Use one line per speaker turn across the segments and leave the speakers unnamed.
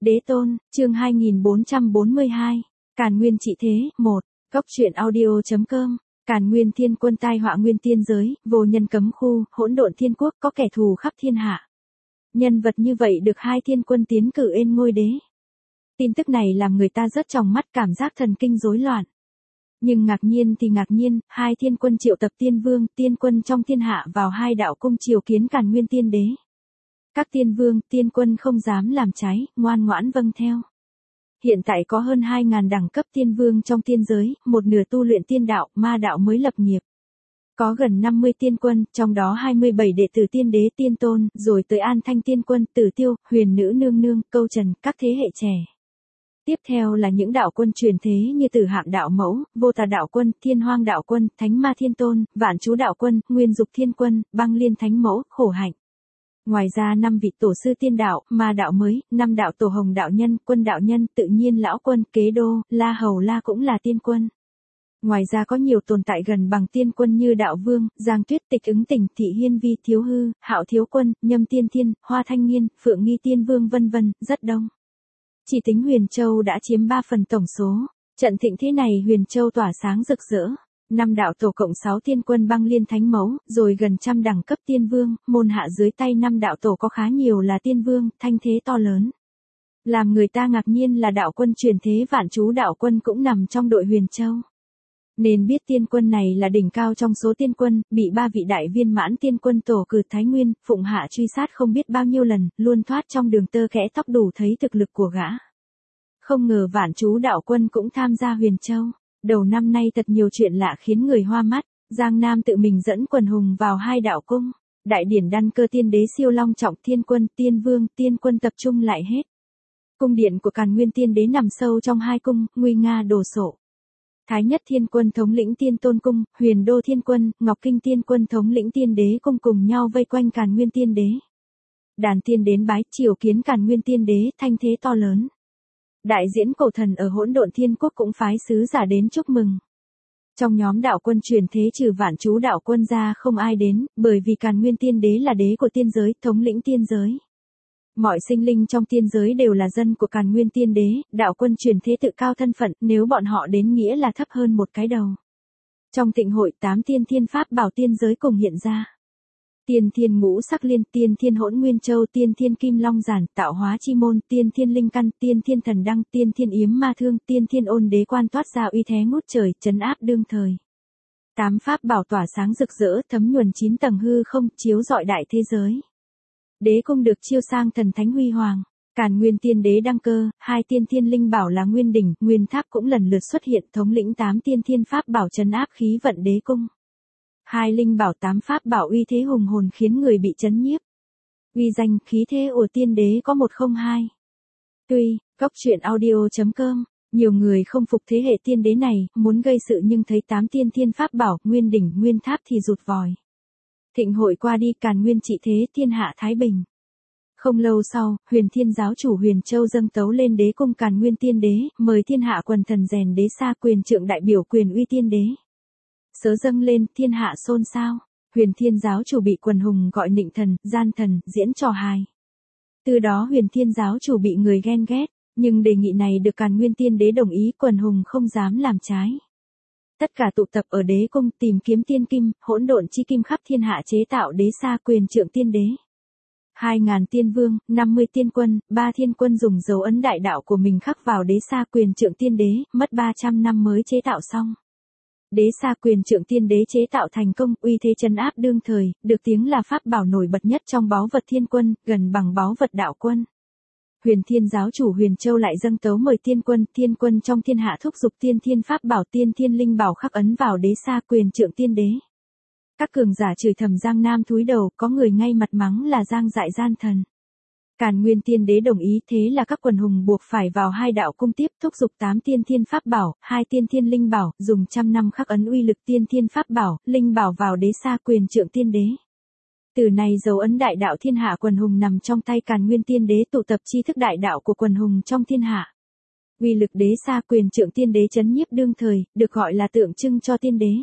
Đế tôn, chương 2442. Càn Nguyên trị thế, 1. Góc truyện audio.com. Càn Nguyên thiên quân tai họa nguyên tiên giới, vô nhân cấm khu, hỗn độn thiên quốc có kẻ thù khắp thiên hạ. Nhân vật như vậy được hai thiên quân tiến cử lên ngôi đế. Tin tức này làm người ta rất tròng mắt, cảm giác thần kinh rối loạn. Nhưng ngạc nhiên, hai thiên quân triệu tập tiên vương, tiên quân trong thiên hạ vào hai đạo cung triều kiến Càn Nguyên tiên đế. Các tiên vương, tiên quân không dám làm trái, ngoan ngoãn vâng theo. Hiện tại có hơn 2.000 đẳng cấp tiên vương trong tiên giới, một nửa tu luyện tiên đạo, ma đạo mới lập nghiệp. Có gần 50 tiên quân, trong đó 27 đệ tử tiên đế tiên tôn, rồi tới An Thanh tiên quân, Tử Tiêu, Huyền Nữ nương nương, Câu Trần, các thế hệ trẻ. Tiếp theo là những đạo quân truyền thế như Tử Hạm đạo mẫu, Vô Tà đạo quân, Thiên Hoang đạo quân, Thánh Ma thiên tôn, Vạn Chú đạo quân, Nguyên Dục thiên quân, Băng Liên thánh mẫu, Khổ Hạnh. Ngoài ra 5 vị tổ sư tiên đạo, ma đạo mới, 5 đạo tổ hồng đạo nhân, Quân đạo nhân, Tự Nhiên lão quân, Kế Đô, La Hầu La cũng là tiên quân. Ngoài ra có nhiều tồn tại gần bằng tiên quân như Đạo Vương, Giang Tuyết, Tịch Ứng Tình, Thị Hiên Vi, Thiếu Hư, Hạo Thiếu Quân, Nhâm Tiên Thiên, Hoa Thanh Nghiên, Phượng Nghi Tiên Vương vân vân, rất đông. Chỉ tính Huyền Châu đã chiếm 3 phần tổng số. Trận thịnh thế này Huyền Châu tỏa sáng rực rỡ. 5 đạo tổ cộng 6 tiên quân Băng Liên thánh mẫu, rồi gần trăm đẳng cấp tiên vương, môn hạ dưới tay 5 đạo tổ có khá nhiều là tiên vương, thanh thế to lớn. Làm người ta ngạc nhiên là đạo quân truyền thế Vạn Chú đạo quân cũng nằm trong đội Huyền Châu. Nên biết tiên quân này là đỉnh cao trong số tiên quân, bị 3 vị đại viên mãn tiên quân tổ cử Thái Nguyên, phụng hạ truy sát không biết bao nhiêu lần, luôn thoát trong đường tơ kẽ tóc đủ thấy thực lực của gã. Không ngờ Vạn Chú đạo quân cũng tham gia Huyền Châu. Đầu năm nay thật nhiều chuyện lạ khiến người hoa mắt, Giang Nam tự mình dẫn quần hùng vào hai đạo cung. Đại điển đăng cơ tiên đế siêu long trọng, thiên quân, tiên vương, tiên quân tập trung lại hết. Cung điện của Càn Nguyên tiên đế nằm sâu trong hai cung, nguy nga đồ sộ. Thái Nhất thiên quân thống lĩnh Tiên Tôn cung, Huyền Đô thiên quân, Ngọc Kinh tiên quân thống lĩnh tiên đế cung cùng nhau vây quanh Càn Nguyên tiên đế. Đàn tiên đến bái triều kiến Càn Nguyên tiên đế, thanh thế to lớn. Đại diễn cổ thần ở hỗn độn thiên quốc cũng phái sứ giả đến chúc mừng. Trong nhóm đạo quân truyền thế trừ Vạn Chú đạo quân ra không ai đến, bởi vì Càn Nguyên tiên đế là đế của tiên giới, thống lĩnh tiên giới. Mọi sinh linh trong tiên giới đều là dân của Càn Nguyên tiên đế, đạo quân truyền thế tự cao thân phận, nếu bọn họ đến nghĩa là thấp hơn một cái đầu. Trong tịnh hội 8 tiên thiên pháp bảo tiên giới cùng hiện ra. Tiên thiên ngũ sắc liên, tiên thiên hỗn nguyên châu, tiên thiên kim long giản, tạo hóa chi môn, tiên thiên linh căn, tiên thiên thần đăng, tiên thiên yếm ma thương, tiên thiên ôn đế quan toát ra uy thế ngút trời, trấn áp đương thời. 8 pháp bảo tỏa sáng rực rỡ, thấm nhuần 9 tầng hư không, chiếu rọi đại thế giới. Đế cung được chiêu sang thần thánh huy hoàng. Càn Nguyên tiên đế đăng cơ, 2 tiên thiên linh bảo là Nguyên đỉnh, Nguyên tháp cũng lần lượt xuất hiện, thống lĩnh 8 tiên thiên pháp bảo trấn áp khí vận đế cung. 2 linh bảo 8 pháp bảo uy thế hùng hồn khiến người bị chấn nhiếp. Uy danh khí thế của tiên đế có 102. Tuy, góc truyện audio.com, nhiều người không phục thế hệ tiên đế này, muốn gây sự nhưng thấy 8 tiên thiên pháp bảo, Nguyên đỉnh, Nguyên tháp thì rụt vòi. Thịnh hội qua đi, Càn Nguyên trị thế, thiên hạ thái bình. Không lâu sau, Huyền Thiên giáo chủ Huyền Châu dâng tấu lên đế cung Càn Nguyên tiên đế, mời thiên hạ quần thần rèn đế xa quyền trượng đại biểu quyền uy tiên đế. Sớ dâng lên, thiên hạ xôn xao. Huyền Thiên giáo chủ bị quần hùng gọi nịnh thần, gian thần, diễn trò hài. Từ đó Huyền Thiên giáo chủ bị người ghen ghét, nhưng đề nghị này được Càn Nguyên tiên đế đồng ý, quần hùng không dám làm trái. Tất cả tụ tập ở đế cung tìm kiếm tiên kim, hỗn độn chi kim khắp thiên hạ chế tạo đế xa quyền trượng tiên đế. 2.000 tiên vương, 50 tiên quân, 3 thiên quân dùng dấu ấn đại đạo của mình khắc vào đế xa quyền trượng tiên đế, mất 300 năm mới chế tạo xong. Đế xa quyền trượng tiên đế chế tạo thành công, uy thế trấn áp đương thời, được tiếng là pháp bảo nổi bật nhất trong báu vật thiên quân, gần bằng báu vật đạo quân. Huyền Thiên giáo chủ Huyền Châu lại dâng tấu mời tiên quân trong thiên hạ thúc giục tiên thiên pháp bảo, tiên thiên linh bảo khắc ấn vào đế xa quyền trượng tiên đế. Các cường giả chửi thầm Giang Nam thúi đầu, có người ngay mặt mắng là Giang dại gian thần. Càn Nguyên tiên đế đồng ý, thế là các quần hùng buộc phải vào hai đạo cung tiếp thúc giục 8 tiên thiên pháp bảo, 2 tiên thiên linh bảo, dùng 100 năm khắc ấn uy lực tiên thiên pháp bảo, linh bảo vào đế xa quyền trượng tiên đế. Từ nay dấu ấn đại đạo thiên hạ quần hùng nằm trong tay Càn Nguyên tiên đế, tụ tập tri thức đại đạo của quần hùng trong thiên hạ. Uy lực đế xa quyền trượng tiên đế chấn nhiếp đương thời, được gọi là tượng trưng cho tiên đế.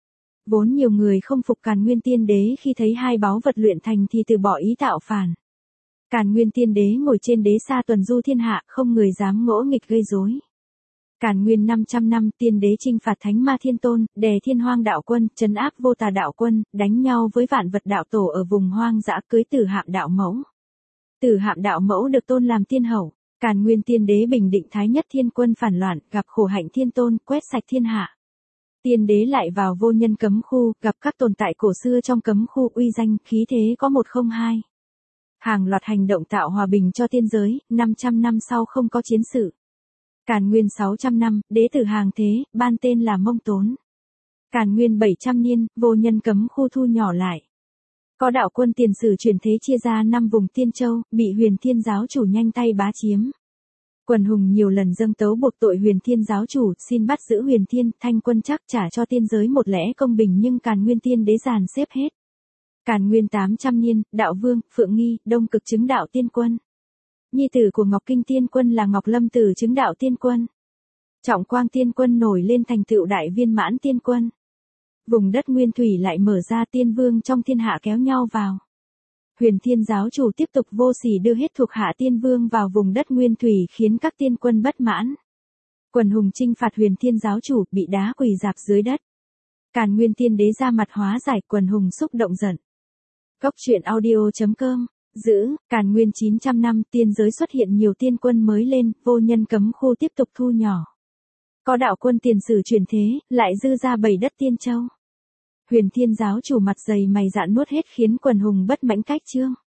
Vốn nhiều người không phục Càn Nguyên tiên đế khi thấy hai báu vật luyện thành thì từ bỏ ý tạo phản. Càn Nguyên Tiên Đế ngồi trên đế sa tuần du thiên hạ, không người dám ngỗ nghịch gây rối. Càn Nguyên 500 năm, Tiên Đế chinh phạt Thánh Ma Thiên Tôn, đè Thiên Hoang đạo quân, trấn áp Vô Tà đạo quân, đánh nhau với Vạn Vật đạo tổ ở vùng hoang dã, cưới Tử Hạm đạo mẫu. Tử Hạm đạo mẫu được tôn làm tiên hậu. Càn Nguyên Tiên Đế bình định Thái Nhất Thiên Quân phản loạn, gặp Khổ Hạnh Thiên Tôn, quét sạch thiên hạ. Tiên Đế lại vào vô nhân cấm khu, gặp các tồn tại cổ xưa trong cấm khu, uy danh, khí thế có 102. Hàng loạt hành động tạo hòa bình cho tiên giới, 500 năm sau không có chiến sự. Càn Nguyên 600 năm, đế tử hàng thế, ban tên là Mông Tốn. Càn Nguyên 700 niên, vô nhân cấm khu thu nhỏ lại. Có đạo quân tiền sử chuyển thế chia ra 5 vùng Tiên Châu, bị Huyền Thiên giáo chủ nhanh tay bá chiếm. Quần hùng nhiều lần dâng tấu buộc tội Huyền Thiên giáo chủ, xin bắt giữ Huyền Thiên, Thanh Quân chắc trả cho tiên giới một lẽ công bình, nhưng Càn Nguyên Tiên Đế dàn xếp hết. Càn Nguyên 800 niên, đạo vương, Phượng Nghi, Đông Cực chứng đạo tiên quân. Nhi tử của Ngọc Kinh Tiên Quân là Ngọc Lâm Tử chứng đạo tiên quân. Trọng Quang Tiên Quân nổi lên thành tựu đại viên mãn tiên quân. Vùng đất nguyên thủy lại mở ra, tiên vương trong thiên hạ kéo nhau vào. Huyền Thiên giáo chủ tiếp tục vô sỉ đưa hết thuộc hạ tiên vương vào vùng đất nguyên thủy, khiến các tiên quân bất mãn. Quần hùng chinh phạt Huyền Thiên giáo chủ, bị đá quỳ rạp dưới đất. Càn Nguyên Tiên Đế ra mặt hóa giải, quần hùng xúc động giận. Cốc truyện audio.com. Càn Nguyên 900 năm, tiên giới xuất hiện nhiều tiên quân mới lên, vô nhân cấm khu tiếp tục thu nhỏ. Có đạo quân tiền sử chuyển thế, lại dư ra 7 đất Tiên Châu. Huyền Thiên giáo chủ mặt dày mày dạn nuốt hết, khiến quần hùng bất mãnh cách chương.